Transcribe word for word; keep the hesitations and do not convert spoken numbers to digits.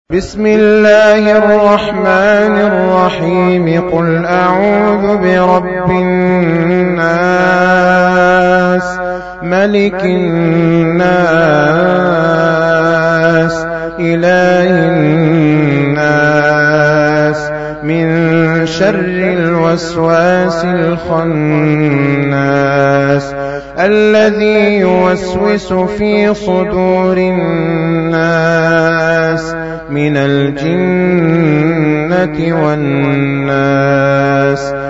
بسم الله الرحمن الرحيم قل أعوذ برب الناس ملك الناس إله الناس من شر الوسواس الخناس الذي يوسوس في صدور الناس من الجنة والناس